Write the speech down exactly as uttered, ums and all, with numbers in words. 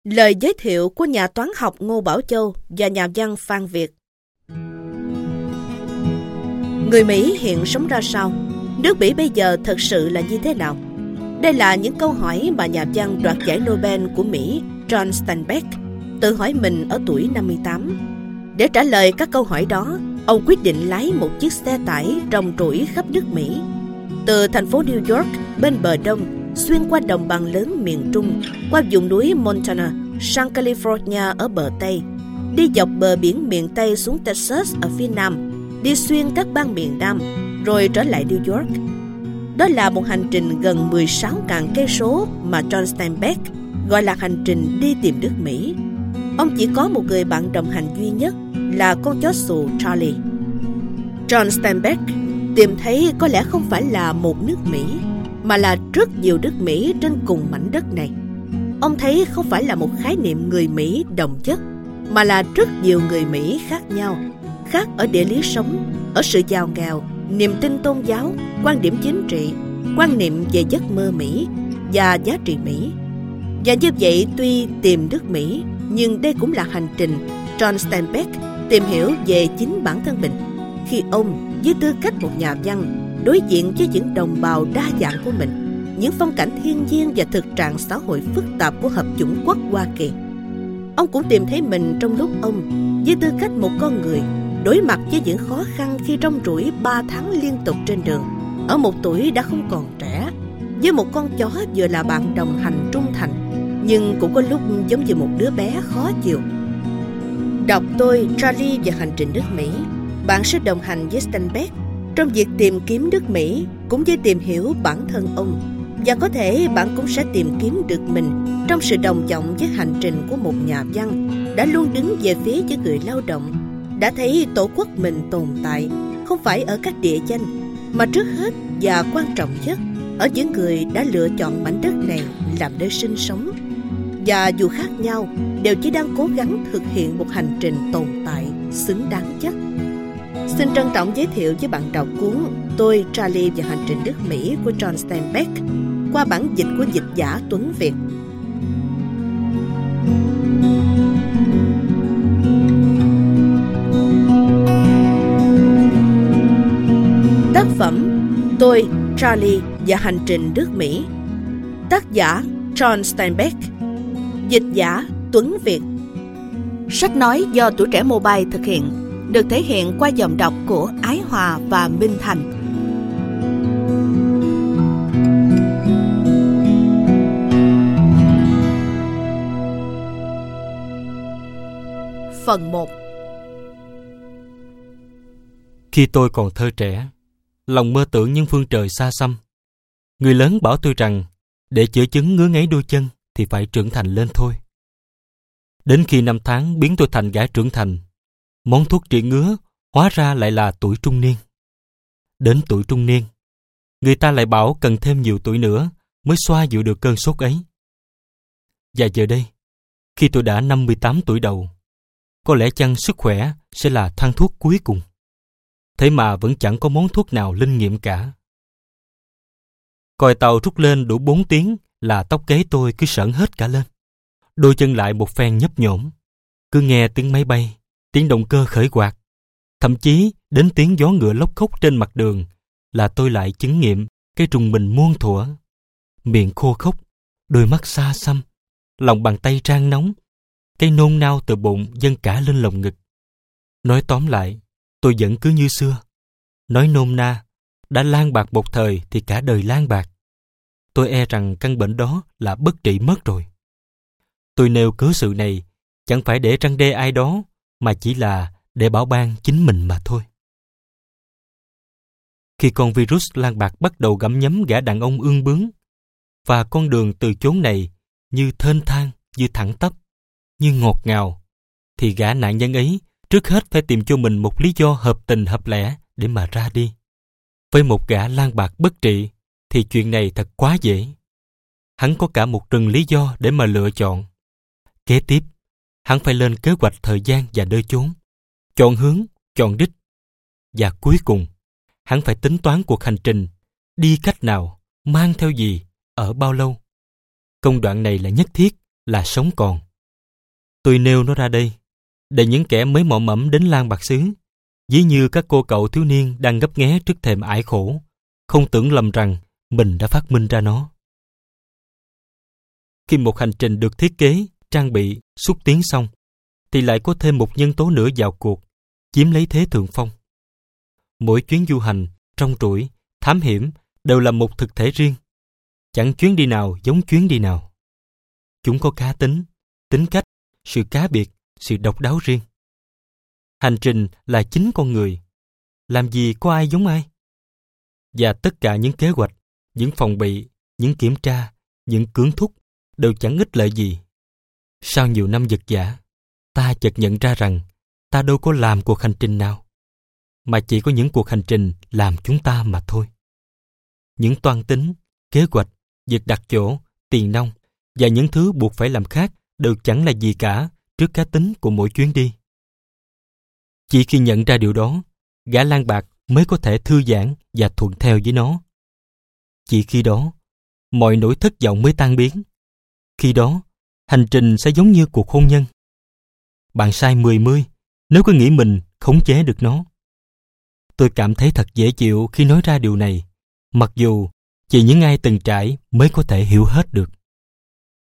Lời giới thiệu của nhà toán học Ngô Bảo Châu và nhà văn Phan Việt. Người Mỹ hiện sống ra sao? Nước Mỹ bây giờ thật sự là như thế nào? Đây là những câu hỏi mà nhà văn đoạt giải Nobel của Mỹ John Steinbeck tự hỏi mình ở tuổi năm mươi tám. Để trả lời các câu hỏi đó, ông quyết định lái một chiếc xe tải rong ruổi khắp nước Mỹ. Từ thành phố New York bên bờ đông, xuyên qua đồng bằng lớn miền Trung, qua vùng núi Montana, sang California ở bờ Tây, đi dọc bờ biển miền Tây xuống Texas ở phía Nam, đi xuyên các bang miền Nam, rồi trở lại New York. Đó là một hành trình gần mười sáu nghìn cây số mà John Steinbeck gọi là hành trình đi tìm nước Mỹ. Ông chỉ có một người bạn đồng hành duy nhất là con chó xù Charlie. John Steinbeck tìm thấy có lẽ không phải là một nước Mỹ, mà là rất nhiều nước Mỹ trên cùng mảnh đất này. Ông thấy không phải là một khái niệm người Mỹ đồng chất, mà là rất nhiều người Mỹ khác nhau, khác ở địa lý sống, ở sự giàu nghèo, niềm tin tôn giáo, quan điểm chính trị, quan niệm về giấc mơ Mỹ và giá trị Mỹ. Và như vậy, tuy tìm nước Mỹ, nhưng đây cũng là hành trình John Steinbeck tìm hiểu về chính bản thân mình, khi ông với tư cách một nhà văn đối diện với những đồng bào đa dạng của mình, những phong cảnh thiên nhiên và thực trạng xã hội phức tạp của hợp chủng quốc Hoa Kỳ. Ông cũng tìm thấy mình trong lúc ông, với tư cách một con người, đối mặt với những khó khăn khi rong ruổi ba tháng liên tục trên đường, ở một tuổi đã không còn trẻ, với một con chó vừa là bạn đồng hành trung thành, nhưng cũng có lúc giống như một đứa bé khó chịu. Đọc tôi, Charlie và hành trình nước Mỹ, bạn sẽ đồng hành với Steinbeck trong việc tìm kiếm nước Mỹ, cũng như tìm hiểu bản thân ông. Và có thể bạn cũng sẽ tìm kiếm được mình trong sự đồng vọng với hành trình của một nhà văn đã luôn đứng về phía những người lao động, đã thấy tổ quốc mình tồn tại không phải ở các địa danh, mà trước hết và quan trọng nhất ở những người đã lựa chọn mảnh đất này làm nơi sinh sống. Và dù khác nhau, đều chỉ đang cố gắng thực hiện một hành trình tồn tại xứng đáng nhất. Xin trân trọng giới thiệu với bạn đọc cuốn Tôi, Charlie và hành trình nước Mỹ của John Steinbeck qua bản dịch của dịch giả Tuấn Việt. Tác phẩm Tôi, Charlie và hành trình nước Mỹ. Tác giả John Steinbeck. Dịch giả Tuấn Việt. Sách nói do Tuổi Trẻ Mobile thực hiện, được thể hiện qua giọng đọc của Ái Hòa và Minh Thành. Phần một. Khi tôi còn thơ trẻ, lòng mơ tưởng những phương trời xa xăm. Người lớn bảo tôi rằng để chữa chứng ngứa ngáy đôi chân thì phải trưởng thành lên thôi. Đến khi năm tháng biến tôi thành gã trưởng thành, món thuốc trị ngứa hóa ra lại là tuổi trung niên. Đến tuổi trung niên, người ta lại bảo cần thêm nhiều tuổi nữa mới xoa dịu được cơn sốt ấy. Và giờ đây, khi tôi đã năm mươi tám tuổi đầu, có lẽ chăng sức khỏe sẽ là thang thuốc cuối cùng. Thế mà vẫn chẳng có món thuốc nào linh nghiệm cả. Còi tàu rút lên đủ bốn tiếng là tóc gáy tôi cứ sởn hết cả lên. Đôi chân lại một phen nhấp nhổm. Cứ nghe tiếng máy bay, tiếng động cơ khởi quạt, thậm chí đến tiếng gió ngựa lóc khóc trên mặt đường là tôi lại chứng nghiệm cái trùng mình muôn thuở. Miệng khô khốc, đôi mắt xa xăm, lòng bàn tay rang nóng, cái nôn nao từ bụng dâng cả lên lồng ngực. Nói tóm lại, tôi vẫn cứ như xưa. Nói nôm na, đã lang bạc một thời thì cả đời lang bạc. Tôi e rằng căn bệnh đó là bất trị mất rồi. Tôi nêu cớ sự này chẳng phải để răn đe ai đó, mà chỉ là để bảo ban chính mình mà thôi. Khi con virus lang bạc bắt đầu gặm nhấm gã đàn ông ương bướng, và con đường từ chốn này như thênh thang, như thẳng tắp, như ngọt ngào, thì gã nạn nhân ấy trước hết phải tìm cho mình một lý do hợp tình hợp lẽ để mà ra đi. Với một gã lang bạc bất trị thì chuyện này thật quá dễ. Hắn có cả một rừng lý do để mà lựa chọn. Kế tiếp, hắn phải lên kế hoạch thời gian và nơi chốn, chọn hướng, chọn đích. Và cuối cùng, hắn phải tính toán cuộc hành trình, đi cách nào, mang theo gì, ở bao lâu. Công đoạn này là nhất thiết, là sống còn, Tôi nêu nó ra đây, để những kẻ mới mò mẫm đến Lan Bạc Xứ, ví như các cô cậu thiếu niên đang ngấp nghé trước thềm ải khổ, không tưởng lầm rằng mình đã phát minh ra nó. Khi một hành trình được thiết kế, trang bị, xúc tiến xong, thì lại có thêm một nhân tố nữa vào cuộc, chiếm lấy thế thượng phong. Mỗi chuyến du hành, trông trụi, thám hiểm đều là một thực thể riêng. Chẳng chuyến đi nào giống chuyến đi nào. Chúng có cá tính, tính cách, sự cá biệt, sự độc đáo riêng. Hành trình là chính con người. Làm gì có ai giống ai? Và tất cả những kế hoạch, những phòng bị, những kiểm tra, những cưỡng thúc đều chẳng ích lợi gì. Sau nhiều năm vật vã, ta chợt nhận ra rằng ta đâu có làm cuộc hành trình nào, mà chỉ có những cuộc hành trình làm chúng ta mà thôi. Những toan tính, kế hoạch, việc đặt chỗ, tiền nong và những thứ buộc phải làm khác đều chẳng là gì cả trước cá tính của mỗi chuyến đi. Chỉ khi nhận ra điều đó, gã lang bạc mới có thể thư giãn và thuận theo với nó. Chỉ khi đó, mọi nỗi thất vọng mới tan biến. Khi đó, hành trình sẽ giống như cuộc hôn nhân. Bạn sai mười mươi nếu cứ nghĩ mình khống chế được nó. Tôi cảm thấy thật dễ chịu khi nói ra điều này, mặc dù chỉ những ai từng trải mới có thể hiểu hết được.